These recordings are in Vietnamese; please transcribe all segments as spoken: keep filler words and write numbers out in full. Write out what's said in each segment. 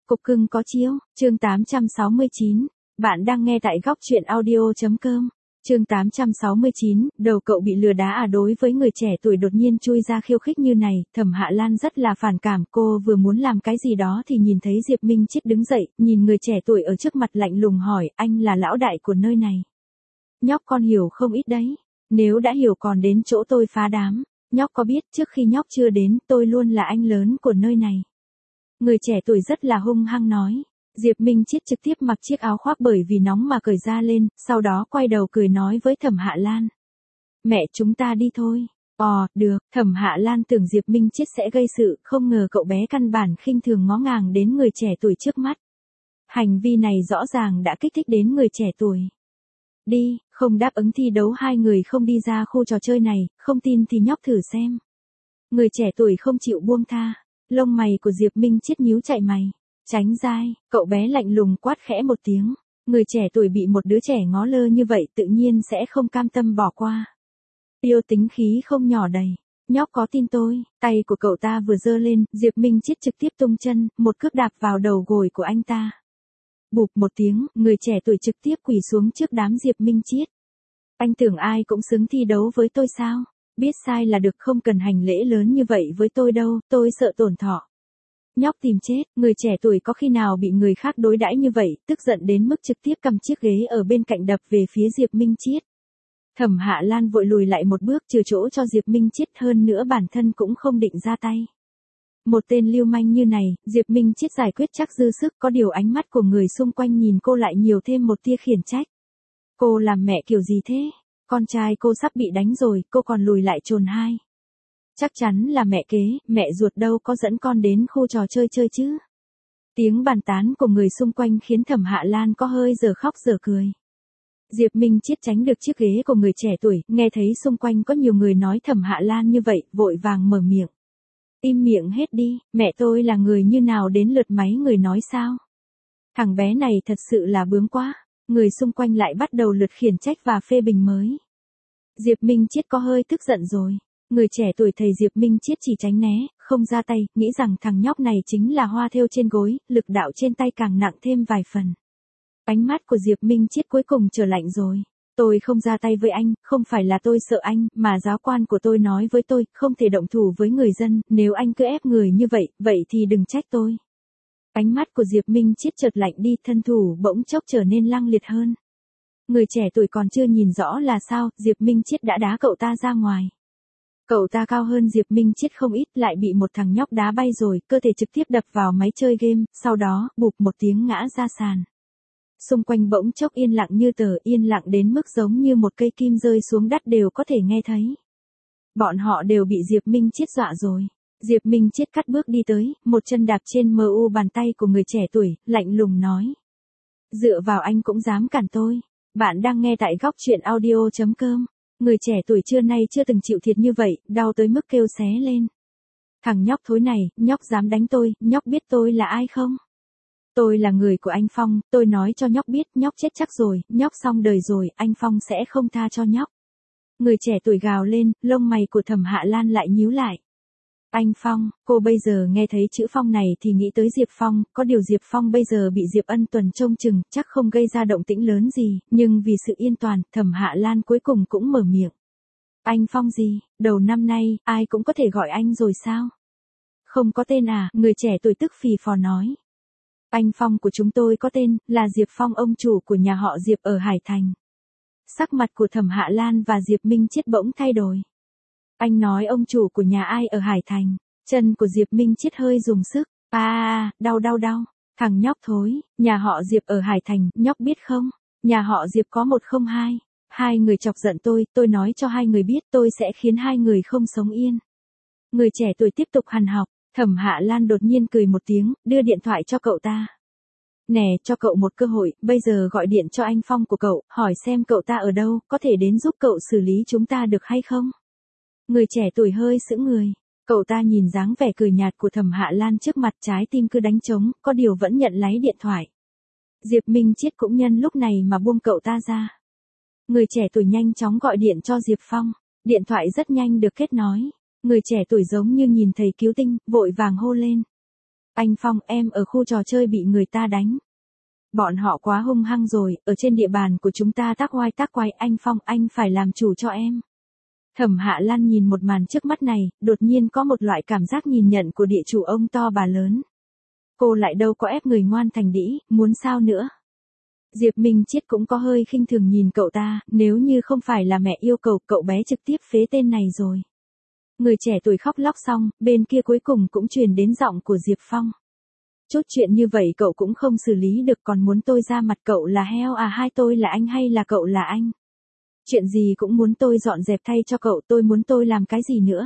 Cục cưng có chiếu, chương tám trăm sáu mươi chín. Bạn đang nghe tại góc truyện audio.com. Chương tám trăm sáu mươi chín, đầu cậu bị lừa đá à? Đối với người trẻ tuổi đột nhiên chui ra khiêu khích như này, Thẩm Hạ Lan rất là phản cảm. Cô vừa muốn làm cái gì đó thì nhìn thấy Diệp Minh Chiết đứng dậy, nhìn người trẻ tuổi ở trước mặt lạnh lùng hỏi, anh là lão đại của nơi này. Nhóc con hiểu không ít đấy. Nếu đã hiểu còn đến chỗ tôi phá đám. Nhóc có biết trước khi nhóc chưa đến tôi luôn là anh lớn của nơi này. Người trẻ tuổi rất là hung hăng nói. Diệp Minh Chiết trực tiếp mặc chiếc áo khoác bởi vì nóng mà cởi ra lên, sau đó quay đầu cười nói với Thẩm Hạ Lan. Mẹ chúng ta đi thôi. Ồ, được, Thẩm Hạ Lan tưởng Diệp Minh Chiết sẽ gây sự, không ngờ cậu bé căn bản khinh thường ngó ngàng đến người trẻ tuổi trước mắt. Hành vi này rõ ràng đã kích thích đến người trẻ tuổi. Đi, không đáp ứng thi đấu hai người không đi ra khu trò chơi này, không tin thì nhóc thử xem. Người trẻ tuổi không chịu buông tha, lông mày của Diệp Minh Chiết nhíu chạy mày. Tránh dai, cậu bé lạnh lùng quát khẽ một tiếng. Người trẻ tuổi bị một đứa trẻ ngó lơ như vậy tự nhiên sẽ không cam tâm bỏ qua. Yêu tính khí không nhỏ đầy. Nhóc có tin tôi, tay của cậu ta vừa giơ lên, Diệp Minh Chiết trực tiếp tung chân, một cước đạp vào đầu gối của anh ta. Bụp một tiếng, người trẻ tuổi trực tiếp quỳ xuống trước đám Diệp Minh Chiết. Anh tưởng ai cũng xứng thi đấu với tôi sao? Biết sai là được, không cần hành lễ lớn như vậy với tôi đâu, tôi sợ tổn thọ. Nhóc tìm chết, người trẻ tuổi có khi nào bị người khác đối đãi như vậy, tức giận đến mức trực tiếp cầm chiếc ghế ở bên cạnh đập về phía Diệp Minh Chiết. Thẩm Hạ Lan vội lùi lại một bước trừ chỗ cho Diệp Minh Chiết, hơn nữa bản thân cũng không định ra tay. Một tên lưu manh như này, Diệp Minh Chiết giải quyết chắc dư sức, có điều ánh mắt của người xung quanh nhìn cô lại nhiều thêm một tia khiển trách. Cô làm mẹ kiểu gì thế? Con trai cô sắp bị đánh rồi, cô còn lùi lại chồn hai. Chắc chắn là mẹ kế, mẹ ruột đâu có dẫn con đến khu trò chơi chơi chứ. Tiếng bàn tán của người xung quanh khiến Thẩm Hạ Lan có hơi giờ khóc giờ cười. Diệp Minh Chiết tránh được chiếc ghế của người trẻ tuổi, nghe thấy xung quanh có nhiều người nói Thẩm Hạ Lan như vậy, vội vàng mở miệng. Im miệng hết đi, mẹ tôi là người như nào đến lượt máy người nói sao? Thằng bé này thật sự là bướng quá. Người xung quanh lại bắt đầu lượt khiển trách và phê bình mới. Diệp Minh Chiết có hơi tức giận rồi. Người trẻ tuổi thầy Diệp Minh Chiết chỉ tránh né, không ra tay, nghĩ rằng thằng nhóc này chính là hoa thêu trên gối, lực đạo trên tay càng nặng thêm vài phần. Ánh mắt của Diệp Minh Chiết cuối cùng trở lạnh rồi. Tôi không ra tay với anh, không phải là tôi sợ anh, mà giáo quan của tôi nói với tôi, không thể động thủ với người dân, nếu anh cứ ép người như vậy, vậy thì đừng trách tôi. Ánh mắt của Diệp Minh Chiết chợt lạnh đi, thân thủ bỗng chốc trở nên lăng liệt hơn. Người trẻ tuổi còn chưa nhìn rõ là sao, Diệp Minh Chiết đã đá cậu ta ra ngoài. Cậu ta cao hơn Diệp Minh Chiết không ít, lại bị một thằng nhóc đá bay rồi, cơ thể trực tiếp đập vào máy chơi game, sau đó, bụp một tiếng ngã ra sàn. Xung quanh bỗng chốc yên lặng như tờ, yên lặng đến mức giống như một cây kim rơi xuống đất đều có thể nghe thấy. Bọn họ đều bị Diệp Minh Chiết dọa rồi. Diệp Minh Chiết cắt bước đi tới, một chân đạp trên mờ u bàn tay của người trẻ tuổi, lạnh lùng nói. Dựa vào anh cũng dám cản tôi. Bạn đang nghe tại góc truyện audio.com. Người trẻ tuổi trưa nay chưa từng chịu thiệt như vậy, đau tới mức kêu xé lên. Thằng nhóc thối này, nhóc dám đánh tôi, nhóc biết tôi là ai không? Tôi là người của anh Phong, tôi nói cho nhóc biết, nhóc chết chắc rồi, nhóc xong đời rồi, anh Phong sẽ không tha cho nhóc. Người trẻ tuổi gào lên, lông mày của Thẩm Hạ Lan lại nhíu lại. Anh Phong, cô bây giờ nghe thấy chữ Phong này thì nghĩ tới Diệp Phong, có điều Diệp Phong bây giờ bị Diệp Ân Tuần trông chừng, chắc không gây ra động tĩnh lớn gì, nhưng vì sự yên toàn, Thẩm Hạ Lan cuối cùng cũng mở miệng. Anh Phong gì, đầu năm nay, ai cũng có thể gọi anh rồi sao? Không có tên à, người trẻ tuổi tức phì phò nói. Anh Phong của chúng tôi có tên, là Diệp Phong, ông chủ của nhà họ Diệp ở Hải Thành. Sắc mặt của Thẩm Hạ Lan và Diệp Minh Chiết bỗng thay đổi. Anh nói ông chủ của nhà ai ở Hải Thành? Chân của Diệp Minh Chiết hơi dùng sức. À, à, đau đau đau. Thằng nhóc thối, nhà họ Diệp ở Hải Thành, nhóc biết không? Nhà họ Diệp có một không hai. Hai người chọc giận tôi, tôi nói cho hai người biết tôi sẽ khiến hai người không sống yên. Người trẻ tuổi tiếp tục hằn học. Thẩm Hạ Lan đột nhiên cười một tiếng, đưa điện thoại cho cậu ta. Nè, cho cậu một cơ hội, bây giờ gọi điện cho anh Phong của cậu, hỏi xem cậu ta ở đâu, có thể đến giúp cậu xử lý chúng ta được hay không? Người trẻ tuổi hơi sững người. Cậu ta nhìn dáng vẻ cười nhạt của Thẩm Hạ Lan trước mặt, trái tim cứ đánh trống, có điều vẫn nhận lấy điện thoại. Diệp Minh Chiết cũng nhân lúc này mà buông cậu ta ra. Người trẻ tuổi nhanh chóng gọi điện cho Diệp Phong. Điện thoại rất nhanh được kết nối. Người trẻ tuổi giống như nhìn thấy cứu tinh, vội vàng hô lên. Anh Phong, em ở khu trò chơi bị người ta đánh. Bọn họ quá hung hăng rồi, ở trên địa bàn của chúng ta tác oai tác quái, anh Phong, anh phải làm chủ cho em. Thẩm Hạ Lan nhìn một màn trước mắt này, đột nhiên có một loại cảm giác nhìn nhận của địa chủ ông to bà lớn. Cô lại đâu có ép người ngoan thành đĩ, muốn sao nữa. Diệp Minh Chiết cũng có hơi khinh thường nhìn cậu ta, nếu như không phải là mẹ yêu cầu, cậu bé trực tiếp phế tên này rồi. Người trẻ tuổi khóc lóc xong, bên kia cuối cùng cũng truyền đến giọng của Diệp Phong. Chút chuyện như vậy cậu cũng không xử lý được, còn muốn tôi ra mặt, cậu là heo à, hay tôi là anh hay là cậu là anh? Chuyện gì cũng muốn tôi dọn dẹp thay cho cậu, tôi muốn tôi làm cái gì nữa?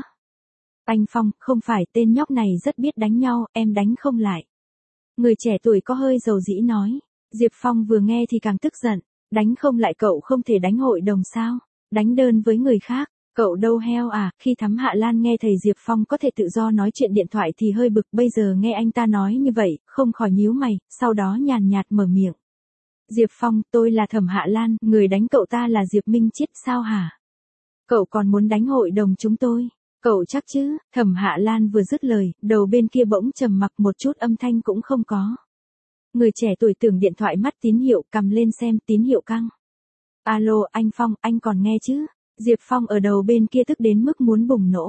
Anh Phong, không phải, tên nhóc này rất biết đánh nhau, em đánh không lại. Người trẻ tuổi có hơi dầu dĩ nói. Diệp Phong vừa nghe thì càng tức giận. Đánh không lại cậu không thể đánh hội đồng sao? Đánh đơn với người khác. Cậu đâu heo à? Khi Thắm Hạ Lan nghe thầy Diệp Phong có thể tự do nói chuyện điện thoại thì hơi bực, bây giờ nghe anh ta nói như vậy, không khỏi nhíu mày, sau đó nhàn nhạt mở miệng. Diệp Phong, tôi là Thẩm Hạ Lan, người đánh cậu ta là Diệp Minh Chiết sao hả? Cậu còn muốn đánh hội đồng chúng tôi? Cậu chắc chứ? Thẩm Hạ Lan vừa dứt lời, đầu bên kia bỗng trầm mặc, một chút âm thanh cũng không có. Người trẻ tuổi tưởng điện thoại mắt tín hiệu, cầm lên xem, tín hiệu căng. Alo, anh Phong, anh còn nghe chứ? Diệp Phong ở đầu bên kia tức đến mức muốn bùng nổ.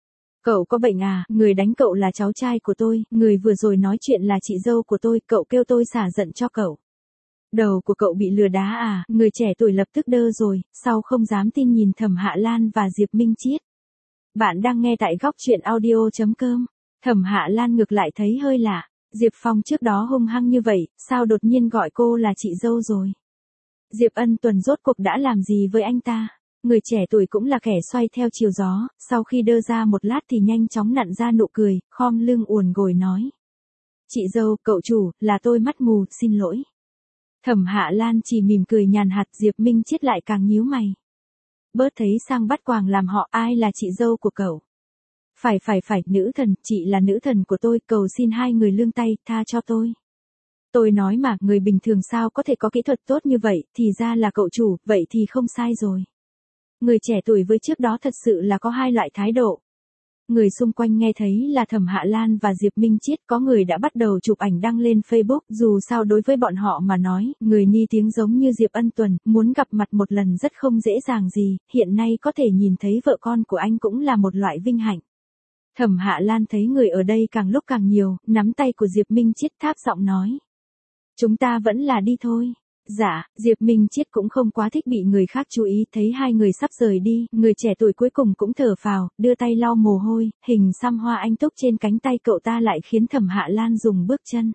Cậu có bệnh à, người đánh cậu là cháu trai của tôi, người vừa rồi nói chuyện là chị dâu của tôi, cậu kêu tôi xả giận cho cậu. Đầu của cậu bị lừa đá à, người trẻ tuổi lập tức đơ rồi, sau không dám tin nhìn Thẩm Hạ Lan và Diệp Minh Chiết. Bạn đang nghe tại góc truyện audio chấm com. Thẩm Hạ Lan ngược lại thấy hơi lạ. Diệp Phong trước đó hung hăng như vậy, sao đột nhiên gọi cô là chị dâu rồi? Diệp Ân Tuần rốt cuộc đã làm gì với anh ta? Người trẻ tuổi cũng là kẻ xoay theo chiều gió, sau khi đơ ra một lát thì nhanh chóng nặn ra nụ cười, khom lưng uồn gồi nói. Chị dâu, cậu chủ, là tôi mắt mù, xin lỗi. Thẩm Hạ Lan chỉ mỉm cười nhàn hạt, Diệp Minh Chiết lại càng nhíu mày. Bớt thấy sang bắt quàng làm họ, ai là chị dâu của cậu? Phải phải phải, nữ thần, chị là nữ thần của tôi, cầu xin hai người lương tay, tha cho tôi. Tôi nói mà, người bình thường sao có thể có kỹ thuật tốt như vậy, thì ra là cậu chủ, vậy thì không sai rồi. Người trẻ tuổi với trước đó thật sự là có hai loại thái độ. Người xung quanh nghe thấy là Thẩm Hạ Lan và Diệp Minh Chiết, có người đã bắt đầu chụp ảnh đăng lên Facebook, dù sao đối với bọn họ mà nói, người ni tiếng giống như Diệp Ân Tuần, muốn gặp mặt một lần rất không dễ dàng gì, hiện nay có thể nhìn thấy vợ con của anh cũng là một loại vinh hạnh. Thẩm Hạ Lan thấy người ở đây càng lúc càng nhiều, nắm tay của Diệp Minh Chiết tháp giọng nói. Chúng ta vẫn là đi thôi. Dạ, Diệp Minh Chiết cũng không quá thích bị người khác chú ý, thấy hai người sắp rời đi, người trẻ tuổi cuối cùng cũng thở phào, đưa tay lau mồ hôi, hình xăm hoa anh túc trên cánh tay cậu ta lại khiến Thẩm Hạ Lan dùng bước chân.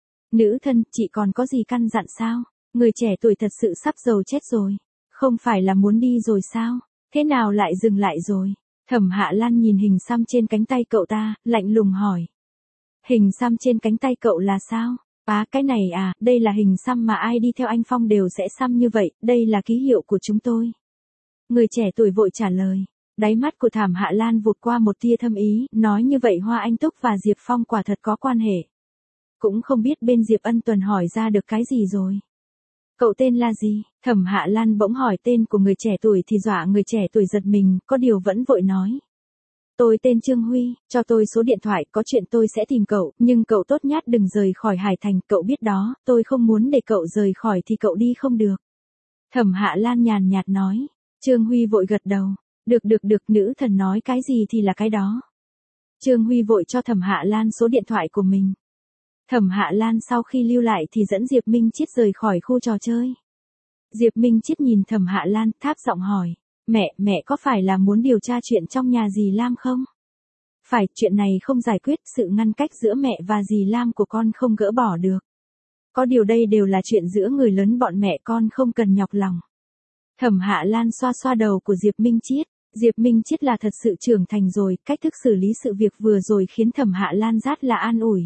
Nữ thân, chị còn có gì căn dặn sao? Người trẻ tuổi thật sự sắp dầu chết rồi. Không phải là muốn đi rồi sao? Thế nào lại dừng lại rồi? Thẩm Hạ Lan nhìn hình xăm trên cánh tay cậu ta, lạnh lùng hỏi. Hình xăm trên cánh tay cậu là sao? À, cái này à, đây là hình xăm mà ai đi theo anh Phong đều sẽ xăm như vậy, đây là ký hiệu của chúng tôi. Người trẻ tuổi vội trả lời. Đáy mắt của Thẩm Hạ Lan vụt qua một tia thâm ý, nói như vậy Hoa Anh Túc và Diệp Phong quả thật có quan hệ. Cũng không biết bên Diệp Ân Tuần hỏi ra được cái gì rồi. Cậu tên là gì? Thẩm Hạ Lan bỗng hỏi tên của người trẻ tuổi thì dọa người trẻ tuổi giật mình, có điều vẫn vội nói. Tôi tên Trương Huy, cho tôi số điện thoại, có chuyện tôi sẽ tìm cậu, nhưng cậu tốt nhát đừng rời khỏi Hải Thành, cậu biết đó, tôi không muốn để cậu rời khỏi thì cậu đi không được. Thẩm Hạ Lan nhàn nhạt nói. Trương Huy vội gật đầu. Được được được, nữ thần nói cái gì thì là cái đó. Trương Huy vội cho Thẩm Hạ Lan số điện thoại của mình. Thẩm Hạ Lan sau khi lưu lại thì dẫn Diệp Minh Chiết rời khỏi khu trò chơi. Diệp Minh Chiết nhìn Thẩm Hạ Lan, tháp giọng hỏi. Mẹ, mẹ có phải là muốn điều tra chuyện trong nhà dì Lam không? Phải, chuyện này không giải quyết, sự ngăn cách giữa mẹ và dì Lam của con không gỡ bỏ được. Có điều đây đều là chuyện giữa người lớn, bọn mẹ con không cần nhọc lòng. Thẩm Hạ Lan xoa xoa đầu của Diệp Minh Chiết. Diệp Minh Chiết là thật sự trưởng thành rồi, cách thức xử lý sự việc vừa rồi khiến Thẩm Hạ Lan rất là an ủi.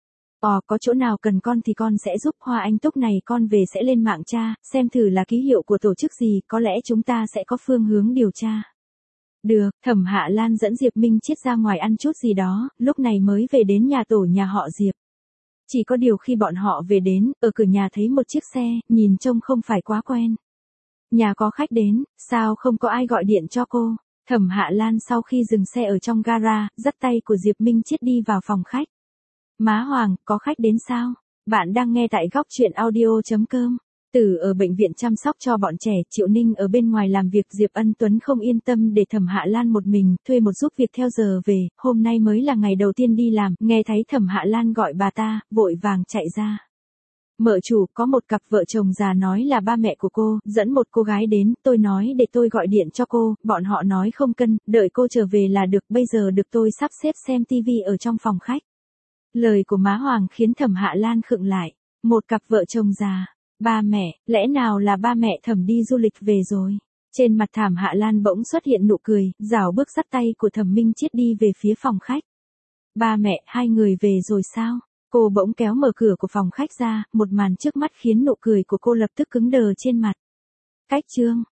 Ồ, có chỗ nào cần con thì con sẽ giúp, Hoa Anh Túc này con về sẽ lên mạng tra, xem thử là ký hiệu của tổ chức gì, có lẽ chúng ta sẽ có phương hướng điều tra. Được, Thẩm Hạ Lan dẫn Diệp Minh Chiết ra ngoài ăn chút gì đó, lúc này mới về đến nhà tổ nhà họ Diệp. Chỉ có điều khi bọn họ về đến, ở cửa nhà thấy một chiếc xe, nhìn trông không phải quá quen. Nhà có khách đến, sao không có ai gọi điện cho cô? Thẩm Hạ Lan sau khi dừng xe ở trong gara, dắt tay của Diệp Minh Chiết đi vào phòng khách. Má Hoàng, có khách đến sao? Bạn đang nghe tại góc chuyện audio chấm com. Từ ở bệnh viện chăm sóc cho bọn trẻ, Triệu Ninh ở bên ngoài làm việc, Diệp Ân Tuấn không yên tâm để Thẩm Hạ Lan một mình, thuê một giúp việc theo giờ về, hôm nay mới là ngày đầu tiên đi làm, nghe thấy Thẩm Hạ Lan gọi bà ta, vội vàng chạy ra. Mợ chủ, có một cặp vợ chồng già nói là ba mẹ của cô, dẫn một cô gái đến, tôi nói để tôi gọi điện cho cô, bọn họ nói không cần, đợi cô trở về là được, bây giờ được tôi sắp xếp xem tivi ở trong phòng khách. Lời của má Hoàng khiến Thẩm Hạ Lan khựng lại, một cặp vợ chồng già, ba mẹ, lẽ nào là ba mẹ Thẩm đi du lịch về rồi? Trên mặt Thẩm Hạ Lan bỗng xuất hiện nụ cười, rảo bước dắt tay của Thẩm Minh Chiết đi về phía phòng khách. Ba mẹ, hai người về rồi sao? Cô bỗng kéo mở cửa của phòng khách ra, một màn trước mắt khiến nụ cười của cô lập tức cứng đờ trên mặt. Cách chương